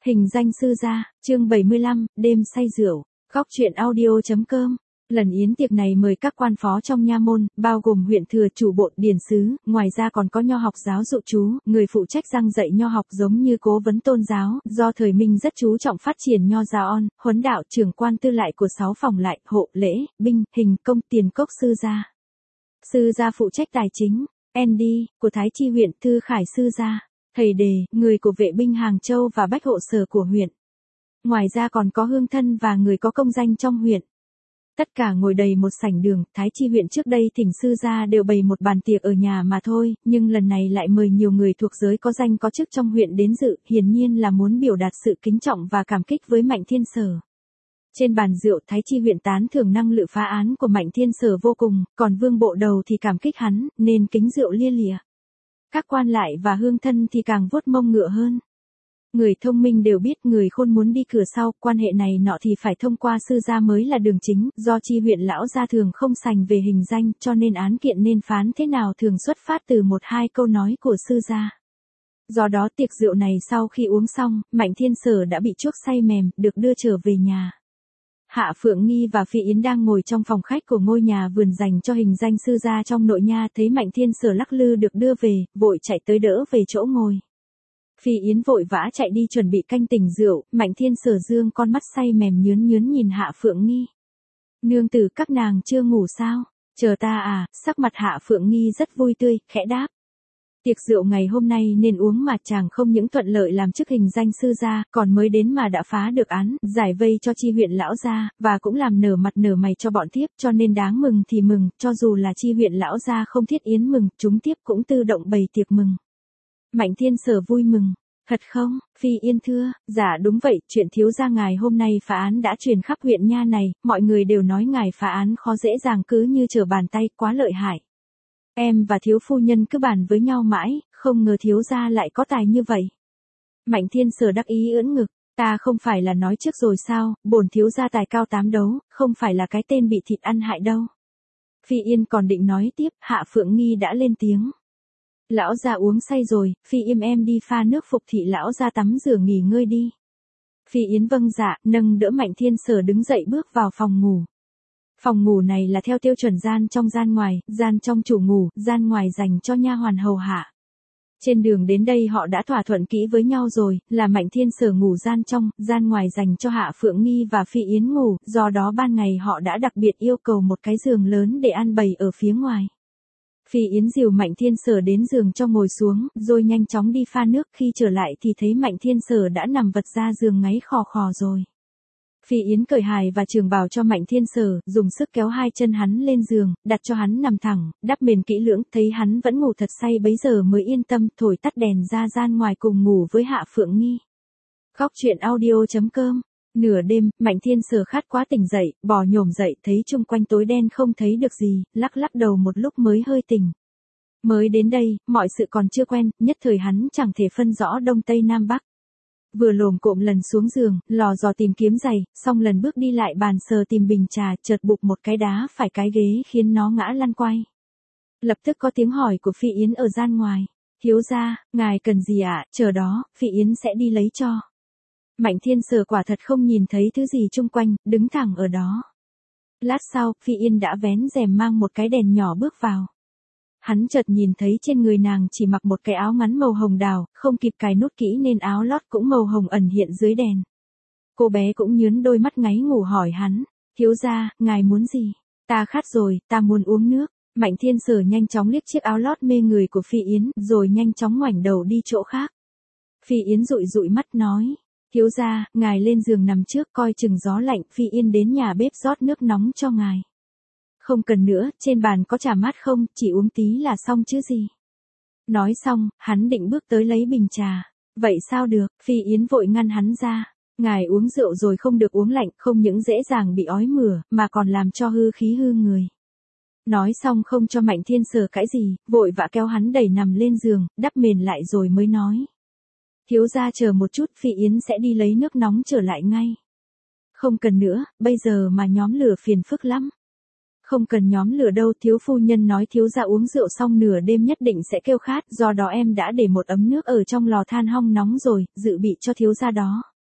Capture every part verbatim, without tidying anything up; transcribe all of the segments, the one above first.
Hình danh sư gia, chương bảy mươi lăm, đêm say rượu, góc truyện audio.com. Lần yến tiệc này mời các quan phó trong nha môn, bao gồm huyện thừa, chủ bộ, điển sứ, ngoài ra còn có nho học giáo dụ chú, người phụ trách giảng dạy nho học giống như cố vấn tôn giáo, do thời Minh rất chú trọng phát triển nho giáo on, huấn đạo, trưởng quan tư lại của sáu phòng lại, hộ, lễ, binh, hình, công, tiền cốc sư gia. Sư gia phụ trách tài chính, en đê, của Thái Chi huyện, Thư Khải sư gia. Thầy đề, người của vệ binh Hàng Châu và bách hộ sở của huyện. Ngoài ra còn có hương thân và người có công danh trong huyện. Tất cả ngồi đầy một sảnh đường. Thái Chi huyện trước đây thỉnh sư gia đều bày một bàn tiệc ở nhà mà thôi, nhưng lần này lại mời nhiều người thuộc giới có danh có chức trong huyện đến dự, hiển nhiên là muốn biểu đạt sự kính trọng và cảm kích với Mạnh Thiên Sở. Trên bàn rượu, Thái Chi huyện tán thưởng năng lực phá án của Mạnh Thiên Sở vô cùng, còn Vương Bộ Đầu thì cảm kích hắn, nên kính rượu lia lịa. Các quan lại và hương thân thì càng vuốt mông ngựa hơn. Người thông minh đều biết người khôn muốn đi cửa sau, quan hệ này nọ thì phải thông qua sư gia mới là đường chính, do Chi huyện lão gia thường không sành về hình danh, cho nên án kiện nên phán thế nào thường xuất phát từ một hai câu nói của sư gia. Do đó tiệc rượu này sau khi uống xong, Mạnh Thiên Sở đã bị chuốc say mềm, được đưa trở về nhà. Hạ Phượng Nghi và Phi Yến đang ngồi trong phòng khách của ngôi nhà vườn dành cho hình danh sư gia trong nội nha, thấy Mạnh Thiên Sở lắc lư được đưa về, vội chạy tới đỡ về chỗ ngồi. Phi Yến vội vã chạy đi chuẩn bị canh tỉnh rượu, Mạnh Thiên Sở dương con mắt say mềm nhướn nhướn nhìn Hạ Phượng Nghi. Nương tử các nàng chưa ngủ sao? Chờ ta à, sắc mặt Hạ Phượng Nghi rất vui tươi, khẽ đáp. Tiệc rượu ngày hôm nay nên uống mà chàng không những thuận lợi làm chức hình danh sư gia, còn mới đến mà đã phá được án, giải vây cho Chi huyện lão gia, và cũng làm nở mặt nở mày cho bọn thiếp, cho nên đáng mừng thì mừng, cho dù là Chi huyện lão gia không thiết yến mừng, chúng thiếp cũng tự động bày tiệc mừng. Mạnh Thiên Sở vui mừng. Thật không, Phi Yên thưa, dạ đúng vậy, chuyện thiếu gia ngài hôm nay phá án đã truyền khắp huyện nha này, mọi người đều nói ngài phá án khó dễ dàng cứ như trở bàn tay, quá lợi hại. Em và thiếu phu nhân cứ bàn với nhau mãi, không ngờ thiếu gia lại có tài như vậy. Mạnh Thiên Sở đắc ý ưỡn ngực, ta không phải là nói trước rồi sao, bổn thiếu gia tài cao tám đấu, không phải là cái tên bị thịt ăn hại đâu. Phi Yên còn định nói tiếp, Hạ Phượng Nghi đã lên tiếng. Lão gia uống say rồi, Phi Yêm em đi pha nước phục thị lão gia tắm rửa nghỉ ngơi đi. Phi Yến vâng dạ, nâng đỡ Mạnh Thiên Sở đứng dậy bước vào phòng ngủ. Phòng ngủ này là theo tiêu chuẩn gian trong gian ngoài, gian trong chủ ngủ, gian ngoài dành cho nha hoàn hầu hạ. Trên đường đến đây họ đã thỏa thuận kỹ với nhau rồi, là Mạnh Thiên Sở ngủ gian trong, gian ngoài dành cho Hạ Phượng Nghi và Phi Yến ngủ, do đó ban ngày họ đã đặc biệt yêu cầu một cái giường lớn để an bày ở phía ngoài. Phi Yến dìu Mạnh Thiên Sở đến giường cho ngồi xuống, rồi nhanh chóng đi pha nước, khi trở lại thì thấy Mạnh Thiên Sở đã nằm vật ra giường ngáy khò khò rồi. Phi Yến cởi hài và trường bào cho Mạnh Thiên Sở, dùng sức kéo hai chân hắn lên giường, đặt cho hắn nằm thẳng, đắp mền kỹ lưỡng, thấy hắn vẫn ngủ thật say bấy giờ mới yên tâm, thổi tắt đèn ra gian ngoài cùng ngủ với Hạ Phượng Nghi. Góc truyện audio.com. Nửa đêm, Mạnh Thiên Sở khát quá tỉnh dậy, bò nhổm dậy, thấy chung quanh tối đen không thấy được gì, lắc lắc đầu một lúc mới hơi tỉnh. Mới đến đây, mọi sự còn chưa quen, nhất thời hắn chẳng thể phân rõ đông tây nam bắc. Vừa lồm cộm lần xuống giường, lò dò tìm kiếm giày, xong lần bước đi lại bàn sờ tìm bình trà, chợt bụp một cái đá phải cái ghế khiến nó ngã lăn quay. Lập tức có tiếng hỏi của Phi Yến ở gian ngoài. Thiếu gia, ngài cần gì ạ, chờ đó, Phi Yến sẽ đi lấy cho. Mạnh Thiên Sở quả thật không nhìn thấy thứ gì chung quanh, đứng thẳng ở đó. Lát sau, Phi Yên đã vén rèm mang một cái đèn nhỏ bước vào. Hắn chợt nhìn thấy trên người nàng chỉ mặc một cái áo ngắn màu hồng đào, không kịp cài nút kỹ nên áo lót cũng màu hồng ẩn hiện dưới đèn. Cô bé cũng nhướng đôi mắt ngáy ngủ hỏi hắn, thiếu gia, ngài muốn gì? Ta khát rồi, ta muốn uống nước. Mạnh Thiên Sở nhanh chóng liếc chiếc áo lót mê người của Phi Yến, rồi nhanh chóng ngoảnh đầu đi chỗ khác. Phi Yến dụi dụi mắt nói. Thiếu gia, ngài lên giường nằm trước coi chừng gió lạnh, Phi Yên đến nhà bếp rót nước nóng cho ngài. Không cần nữa, trên bàn có trà mát không, chỉ uống tí là xong chứ gì. Nói xong, hắn định bước tới lấy bình trà. Vậy sao được, Phi Yến vội ngăn hắn ra. Ngài uống rượu rồi không được uống lạnh, không những dễ dàng bị ói mửa, mà còn làm cho hư khí hư người. Nói xong không cho Mạnh Thiên Sở cãi gì, vội vã kéo hắn đẩy nằm lên giường, đắp mền lại rồi mới nói. Thiếu gia chờ một chút, Phi Yến sẽ đi lấy nước nóng trở lại ngay. Không cần nữa, bây giờ mà nhóm lửa phiền phức lắm. Không cần nhóm lửa đâu, thiếu phu nhân nói thiếu gia uống rượu xong nửa đêm nhất định sẽ kêu khát, do đó em đã để một ấm nước ở trong lò than hong nóng rồi, dự bị cho thiếu gia đó.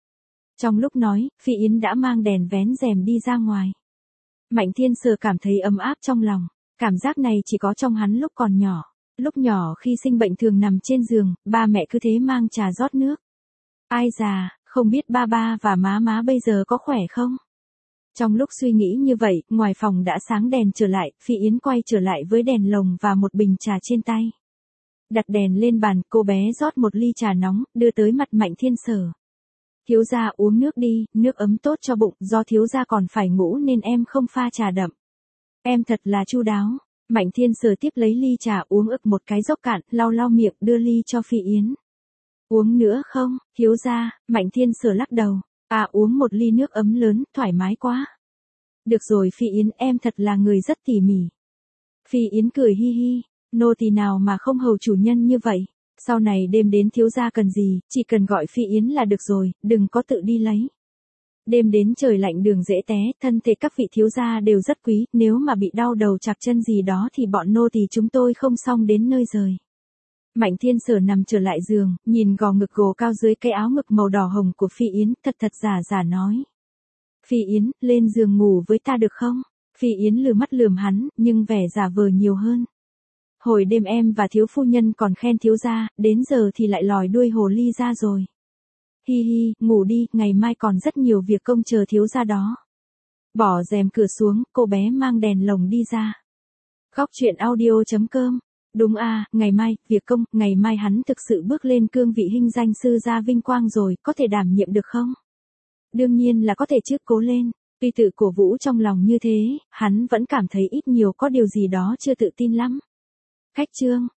Trong lúc nói, Phi Yến đã mang đèn vén rèm đi ra ngoài. Mạnh Thiên Sở cảm thấy ấm áp trong lòng, cảm giác này chỉ có trong hắn lúc còn nhỏ. Lúc nhỏ khi sinh bệnh thường nằm trên giường, ba mẹ cứ thế mang trà rót nước. Ai già, không biết ba ba và má má bây giờ có khỏe không? Trong lúc suy nghĩ như vậy, ngoài phòng đã sáng đèn trở lại, Phi Yến quay trở lại với đèn lồng và một bình trà trên tay. Đặt đèn lên bàn, cô bé rót một ly trà nóng, đưa tới mặt Mạnh Thiên Sở. Thiếu gia uống nước đi, nước ấm tốt cho bụng, do thiếu gia còn phải ngủ nên em không pha trà đậm. Em thật là chu đáo. Mạnh Thiên Sở tiếp lấy ly trà uống ực một cái dốc cạn, lau lau miệng đưa ly cho Phi Yến. Uống nữa không, thiếu gia? Mạnh Thiên Sở lắc đầu. À, uống một ly nước ấm lớn, thoải mái quá. Được rồi Phi Yến, em thật là người rất tỉ mỉ. Phi Yến cười hi hi, nô tỳ nào mà không hầu chủ nhân như vậy. Sau này đêm đến thiếu gia cần gì, chỉ cần gọi Phi Yến là được rồi, đừng có tự đi lấy. Đêm đến trời lạnh đường dễ té, thân thể các vị thiếu gia đều rất quý, nếu mà bị đau đầu chạc chân gì đó thì bọn nô tỳ chúng tôi không xong đến nơi rời. Mạnh Thiên Sở nằm trở lại giường, nhìn gò ngực gồ cao dưới cái áo ngực màu đỏ hồng của Phi Yến, thật thật giả giả nói. Phi Yến, lên giường ngủ với ta được không? Phi Yến lừa mắt lườm hắn, nhưng vẻ giả vờ nhiều hơn. Hồi đêm em và thiếu phu nhân còn khen thiếu gia, đến giờ thì lại lòi đuôi hồ ly ra rồi. Hi hi, ngủ đi, ngày mai còn rất nhiều việc công chờ thiếu gia đó. Bỏ rèm cửa xuống, cô bé mang đèn lồng đi ra. Góc truyện audio chấm com. Đúng à, ngày mai, việc công, ngày mai hắn thực sự bước lên cương vị hinh danh sư gia vinh quang rồi, có thể đảm nhiệm được không? Đương nhiên là có thể chứ, cố lên. Tuy tự cổ vũ trong lòng như thế, hắn vẫn cảm thấy ít nhiều có điều gì đó chưa tự tin lắm. Khách trương.